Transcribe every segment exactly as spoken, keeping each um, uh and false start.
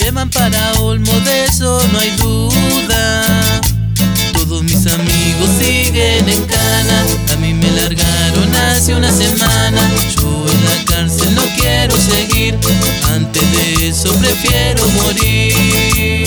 llevan para Olmo, de eso no hay duda. Todos mis amigos siguen en cana, a mí me largaron hace una semana. Yo en la cárcel no quiero seguir, antes de eso prefiero morir.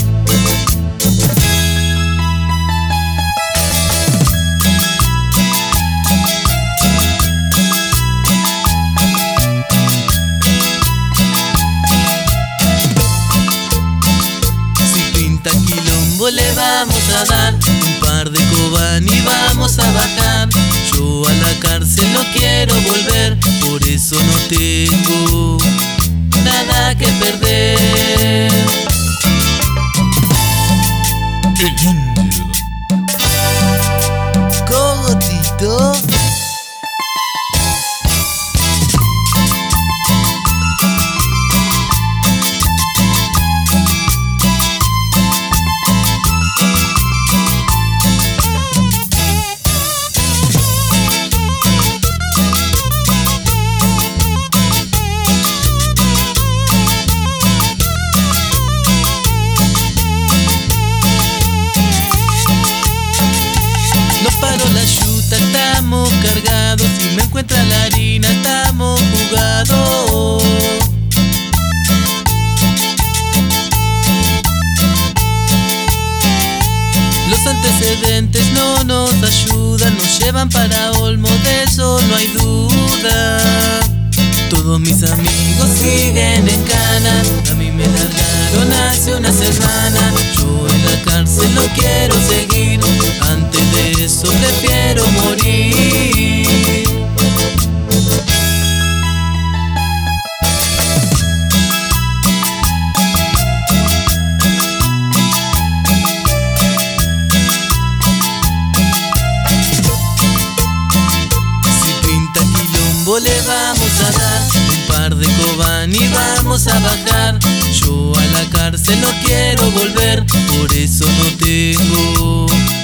Le vamos a dar un par de Cobán y vamos a bajar. Yo a la cárcel no quiero volver, por eso no tengo nada que perder. El Ángel. Cogotito. Estamos cargados, si me encuentra la harina estamos jugados. Los antecedentes no nos ayudan, nos llevan para Olmo, de eso no hay duda. Todos mis amigos siguen en cana, a mí me largaron hace una semana. Yo en la cárcel no quiero seguir, antes de eso prefiero morir. Si pinta quilombo le vamos a dar un par de Cobán y vamos a bajar. Yo a la cárcel no quiero volver, por eso no tengo